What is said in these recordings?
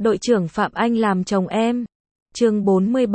Đội trưởng Phạm Anh làm chồng em. Chương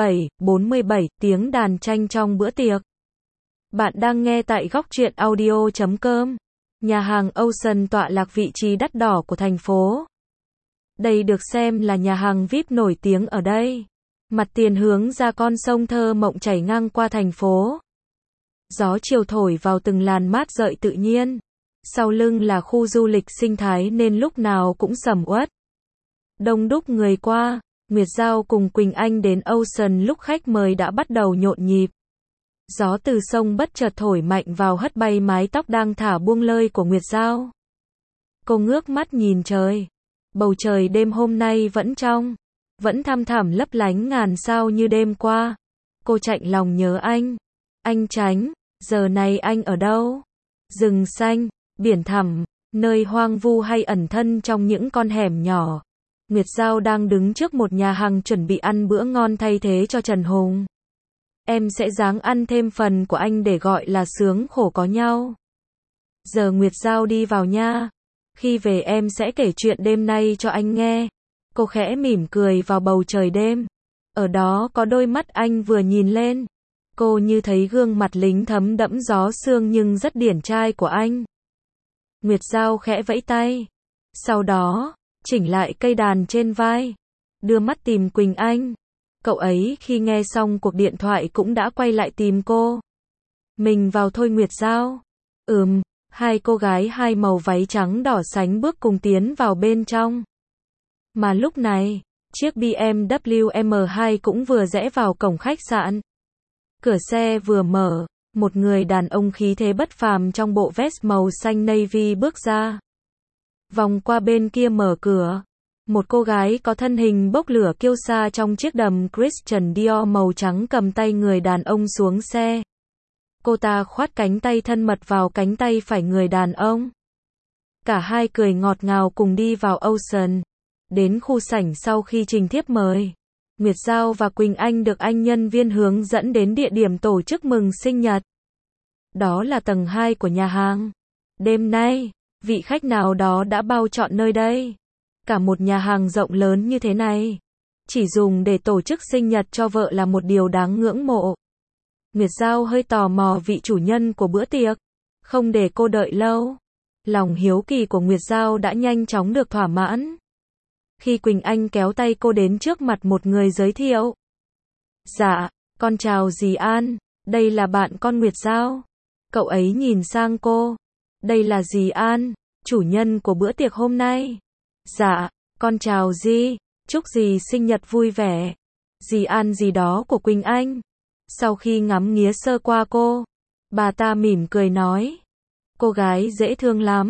47, tiếng đàn tranh trong bữa tiệc. Bạn đang nghe tại góc truyện audio.com. Nhà hàng Ocean tọa lạc vị trí đắt đỏ của thành phố. Đây được xem là nhà hàng VIP nổi tiếng ở đây. Mặt tiền hướng ra con sông thơ mộng chảy ngang qua thành phố. Gió chiều thổi vào từng làn mát rợi tự nhiên. Sau lưng là khu du lịch sinh thái nên lúc nào cũng sầm uất. Đông đúc người qua, Nguyệt Giao cùng Quỳnh Anh đến Ocean lúc khách mời đã bắt đầu nhộn nhịp. Gió từ sông bất chợt thổi mạnh vào hất bay mái tóc đang thả buông lơi của Nguyệt Giao. Cô ngước mắt nhìn trời. Bầu trời đêm hôm nay vẫn trong, vẫn thăm thẳm lấp lánh ngàn sao như đêm qua. Cô chạnh lòng nhớ anh. Anh Chánh, giờ này anh ở đâu? Rừng xanh, biển thẳm, nơi hoang vu hay ẩn thân trong những con hẻm nhỏ. Nguyệt Giao đang đứng trước một nhà hàng chuẩn bị ăn bữa ngon thay thế cho Trần Hùng. Em sẽ ráng ăn thêm phần của anh để gọi là sướng khổ có nhau. Giờ Nguyệt Giao đi vào nha. Khi về em sẽ kể chuyện đêm nay cho anh nghe. Cô khẽ mỉm cười vào bầu trời đêm. Ở đó có đôi mắt anh vừa nhìn lên. Cô như thấy gương mặt lính thấm đẫm gió sương nhưng rất điển trai của anh. Nguyệt Giao khẽ vẫy tay. Sau đó, chỉnh lại cây đàn trên vai. Đưa mắt tìm Quỳnh Anh. Cậu ấy khi nghe xong cuộc điện thoại cũng đã quay lại tìm cô. Mình vào thôi Nguyệt Giao. Hai cô gái hai màu váy trắng đỏ sánh bước cùng tiến vào bên trong. Mà lúc này, chiếc BMW M2 cũng vừa rẽ vào cổng khách sạn. Cửa xe vừa mở, một người đàn ông khí thế bất phàm trong bộ vest màu xanh navy bước ra. Vòng qua bên kia mở cửa. Một cô gái có thân hình bốc lửa kiêu sa trong chiếc đầm Christian Dior màu trắng cầm tay người đàn ông xuống xe. Cô ta khoát cánh tay thân mật vào cánh tay phải người đàn ông. Cả hai cười ngọt ngào cùng đi vào Ocean. Đến khu sảnh sau khi trình thiếp mời. Nguyệt Giao và Quỳnh Anh được anh nhân viên hướng dẫn đến địa điểm tổ chức mừng sinh nhật. Đó là tầng 2 của nhà hàng. Đêm nay, vị khách nào đó đã bao trọn nơi đây. Cả một nhà hàng rộng lớn như thế này. Chỉ dùng để tổ chức sinh nhật cho vợ là một điều đáng ngưỡng mộ. Nguyệt Giao hơi tò mò vị chủ nhân của bữa tiệc. Không để cô đợi lâu. Lòng hiếu kỳ của Nguyệt Giao đã nhanh chóng được thỏa mãn. Khi Quỳnh Anh kéo tay cô đến trước mặt một người giới thiệu. Dạ, con chào dì An, đây là bạn con Nguyệt Giao. Cậu ấy nhìn sang cô. Đây là dì An, chủ nhân của bữa tiệc hôm nay. Dạ, con chào dì, chúc dì sinh nhật vui vẻ. Dì An gì đó của Quỳnh Anh. Sau khi ngắm nghía sơ qua cô, bà ta mỉm cười nói. Cô gái dễ thương lắm.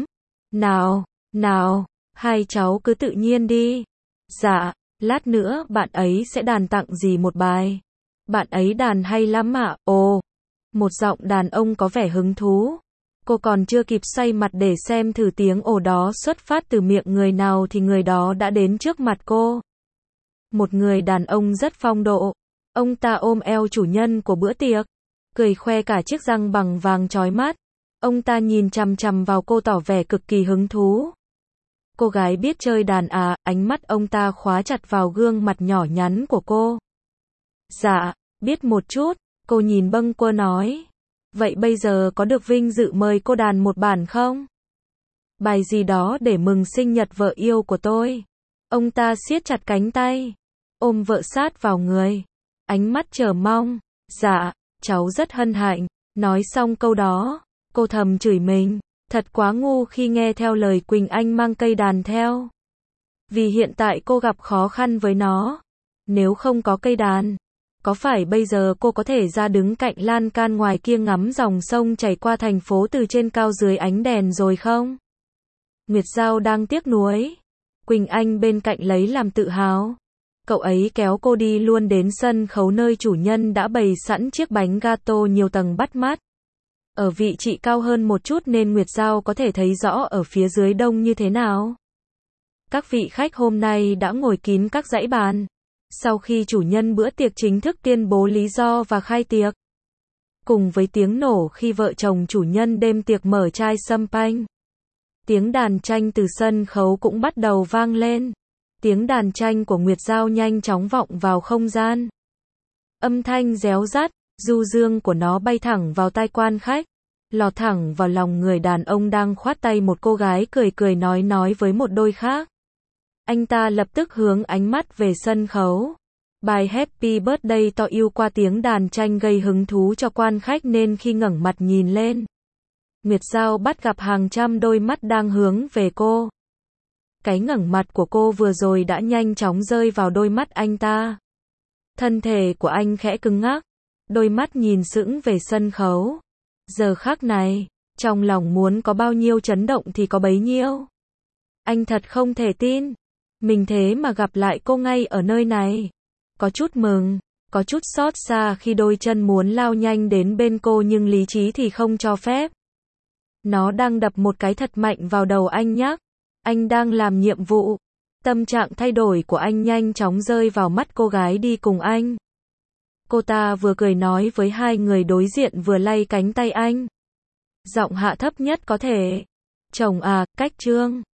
Nào, hai cháu cứ tự nhiên đi. Dạ, lát nữa bạn ấy sẽ đàn tặng dì một bài. Bạn ấy đàn hay lắm ạ. Ồ, một giọng đàn ông có vẻ hứng thú. Cô còn chưa kịp xoay mặt để xem thử tiếng ồ đó xuất phát từ miệng người nào thì người đó đã đến trước mặt cô. Một người đàn ông rất phong độ. Ông ta ôm eo chủ nhân của bữa tiệc, cười khoe cả chiếc răng bằng vàng chói mắt. Ông ta nhìn chằm chằm vào cô tỏ vẻ cực kỳ hứng thú. Cô gái biết chơi đàn à, ánh mắt ông ta khóa chặt vào gương mặt nhỏ nhắn của cô. Dạ, biết một chút, cô nhìn bâng quơ nói. Vậy bây giờ có được vinh dự mời cô đàn một bản không? Bài gì đó để mừng sinh nhật vợ yêu của tôi. Ông ta siết chặt cánh tay, ôm vợ sát vào người. Ánh mắt chờ mong. Dạ, cháu rất hân hạnh. Nói xong câu đó, cô thầm chửi mình. Thật quá ngu khi nghe theo lời Quỳnh Anh mang cây đàn theo. Vì hiện tại cô gặp khó khăn với nó. Nếu không có cây đàn, có phải bây giờ cô có thể ra đứng cạnh lan can ngoài kia ngắm dòng sông chảy qua thành phố từ trên cao dưới ánh đèn rồi không? Nguyệt Giao đang tiếc nuối. Quỳnh Anh bên cạnh lấy làm tự hào. Cậu ấy kéo cô đi luôn đến sân khấu nơi chủ nhân đã bày sẵn chiếc bánh gato nhiều tầng bắt mắt. Ở vị trí cao hơn một chút nên Nguyệt Giao có thể thấy rõ ở phía dưới đông như thế nào. Các vị khách hôm nay đã ngồi kín các dãy bàn. Sau khi chủ nhân bữa tiệc chính thức tuyên bố lý do và khai tiệc. Cùng với tiếng nổ khi vợ chồng chủ nhân đêm tiệc mở chai champagne. Tiếng đàn tranh từ sân khấu cũng bắt đầu vang lên. Tiếng đàn tranh của Nguyệt Giao nhanh chóng vọng vào không gian. Âm thanh réo rắt, du dương của nó bay thẳng vào tai quan khách, lọt thẳng vào lòng người đàn ông đang khoát tay một cô gái cười cười nói với một đôi khác. Anh ta lập tức hướng ánh mắt về sân khấu. Bài Happy Birthday to You qua tiếng đàn tranh gây hứng thú cho quan khách nên khi ngẩng mặt nhìn lên, Nguyệt Giao bắt gặp hàng trăm đôi mắt đang hướng về cô. Cái ngẩng mặt của cô vừa rồi đã nhanh chóng rơi vào đôi mắt anh ta. Thân thể của anh khẽ cứng ngắc, đôi mắt nhìn sững về sân khấu. Giờ khắc này, trong lòng muốn có bao nhiêu chấn động thì có bấy nhiêu. Anh thật không thể tin, mình thế mà gặp lại cô ngay ở nơi này. Có chút mừng, có chút xót xa khi đôi chân muốn lao nhanh đến bên cô nhưng lý trí thì không cho phép. Nó đang đập một cái thật mạnh vào đầu anh nhắc. Anh đang làm nhiệm vụ. Tâm trạng thay đổi của anh nhanh chóng rơi vào mắt cô gái đi cùng anh. Cô ta vừa cười nói với hai người đối diện vừa lay cánh tay anh. Giọng hạ thấp nhất có thể. Chồng à, cách Trương.